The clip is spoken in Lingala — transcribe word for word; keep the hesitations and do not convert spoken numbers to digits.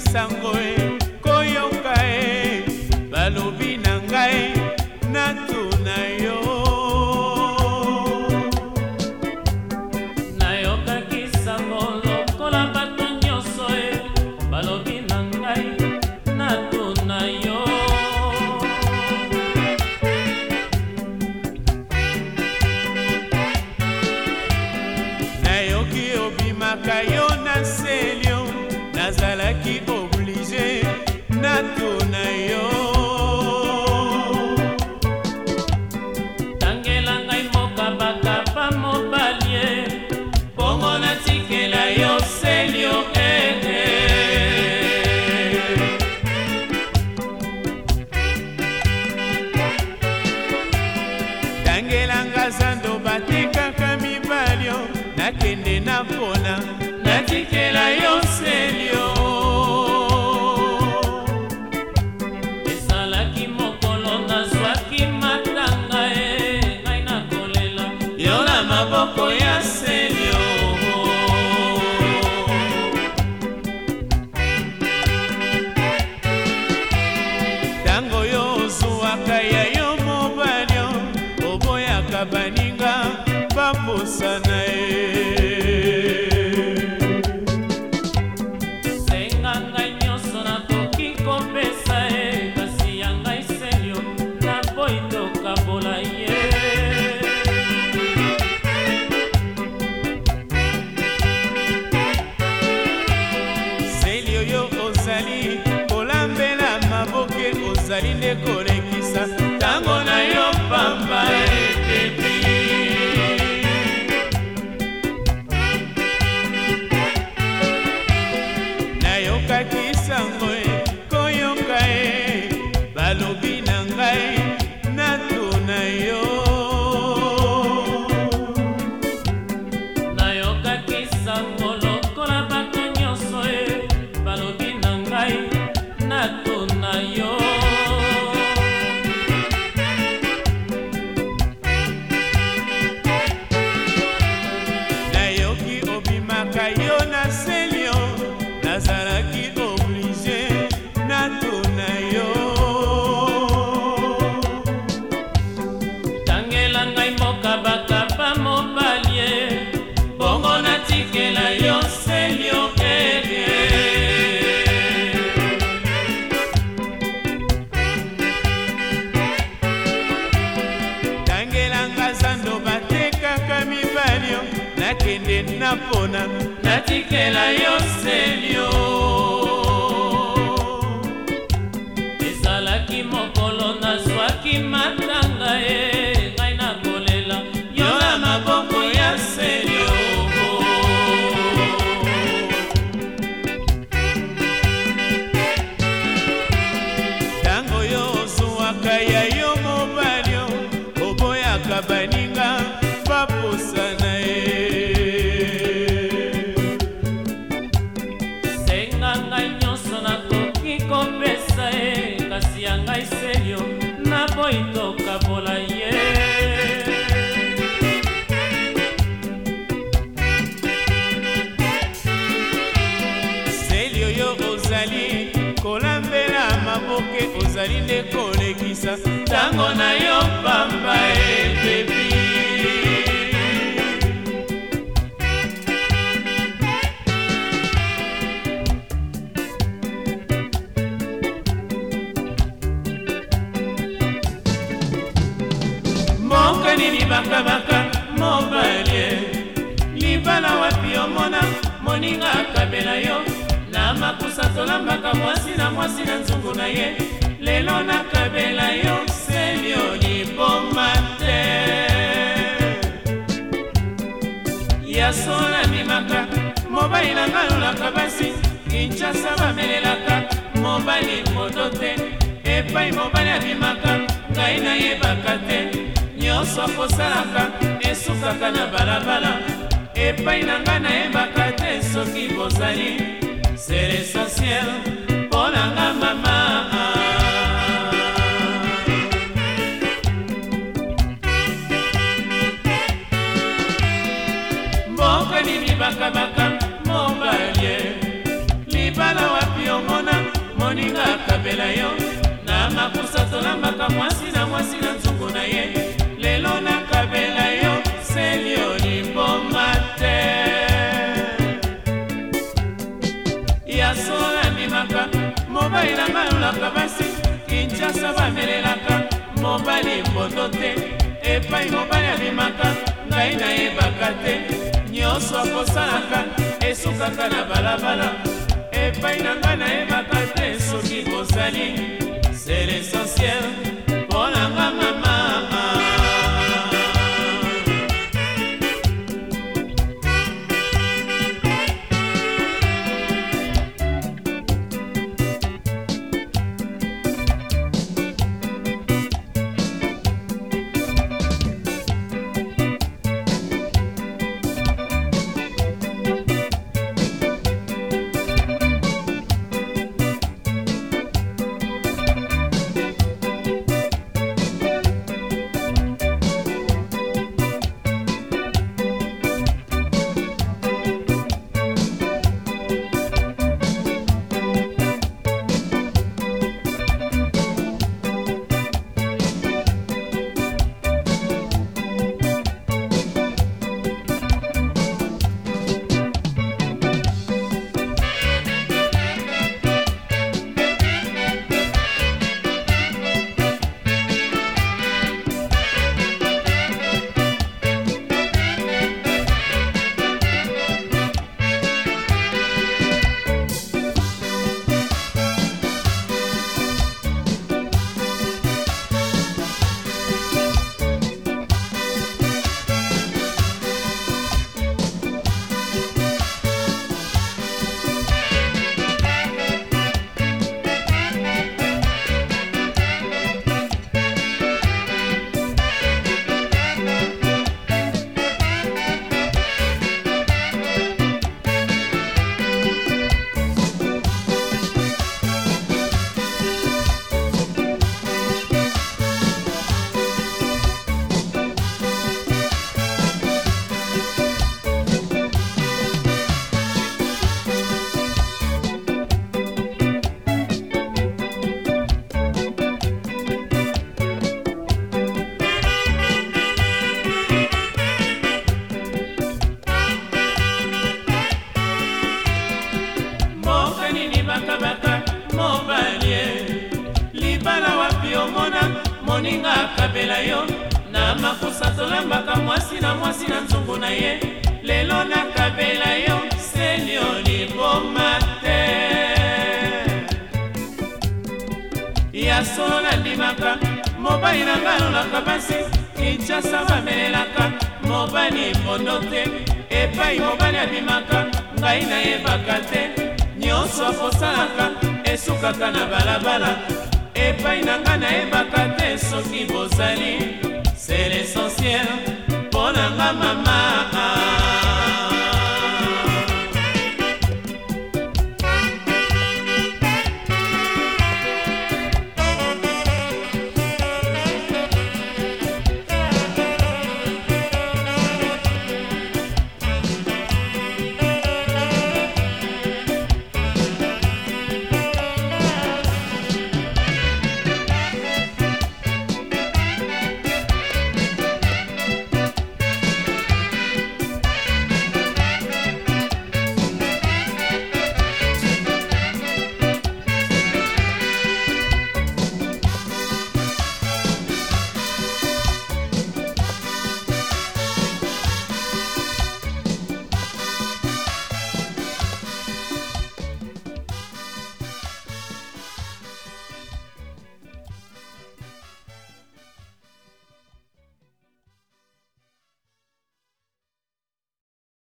sango e koyoka e balobi na ngai natuna yo nayokaki sango lokola bato nyonso e balobi na ngai natuna yo nayoki obimaka yo na selio nazalaki oblige natuna yo tangela ngai mokabakaba mobalie bongo natikela yo selio ete tangelanga zando batekaka mibalio nakende napona natikela yo selio ezalaki mokolo nazwaki matanga e ngai nakolela yo na maboko ya selio tango yo ozwaka ya yo mobalio oboyaka baninga bapusana e senga ngai nyonso nakoki kopesa e kasi ya ngai selio naboyi tokabola ye selio yo ozali kolambela maboke ozali nde kolekisa tango na yo pamba etepi nayokaki sango e koyoka e balobi na ngai natuna yo nayokaki sango lokola bato nyonso e balobi na ngai natuna yo nayoki obimaka yo na selio nazalaki oblige natuna yo tangela ngai mokabakaba mobalie bongo natikela yo selio ege tangelanga zando batekaka mibalio nakende napona natikela yo selio ezalaki mokolo nazwaki matanga e ngai nakolela yo na maboko ya selio tango yo ozwaka ya yo mobalio oboyaka baninga bapusana e senga ngai nyonso nakoki kopesa e kasi ya ngai selio naboyi tokabola ye selio yo ozali kolambela maboke ozali nde kolekisa tango na yo pamba epepi mokanini bakabaka mobalie libala wapi omona moninga akabela yo na makusa tolambaka mwasi na mwasi na nzungu na ye lelo nakabela yo selio liboma te ya sola mimaka mobali na ngai olaka basi kinshasa bamelelaka mobali moto te epai mobali abimaka ngai nayebaka te nyonso akosalaka esukaka na balabala epai na ngai nayebaka te soki bozali c'est l'essentiel mpo na nga mama mboka nini bakabaka mobalie libala wapi omona yo na makusa tolambaka mwasi na mwasi na nzungu na ye lelo nakabela yo selio liboma te ya sola ndimaka mobali na malolaka basi Kinshasa bamelelaka mobali mbondo te epai mobali abimaka ngai nayebaka te nyonso akosalaka esukaka na balabala epai na ngai nayebaka te soki bozali c'est l'essentiel mpo na nga mama. Moninga akabela yo na makusa tolambaka mwasi na mwasi na nzungu na ye lelo nakabela yo selio liboma te ya solo nandimaka mobali na nga alolaka basi Kinshasa bamelelaka mobali mbondo te epai mobali abimaka ngai nayebaka te nyonso akosalaka esukaka na balabala epai na nga nayebaka te soki bozali c'est l'essentiel mpo na nga mama.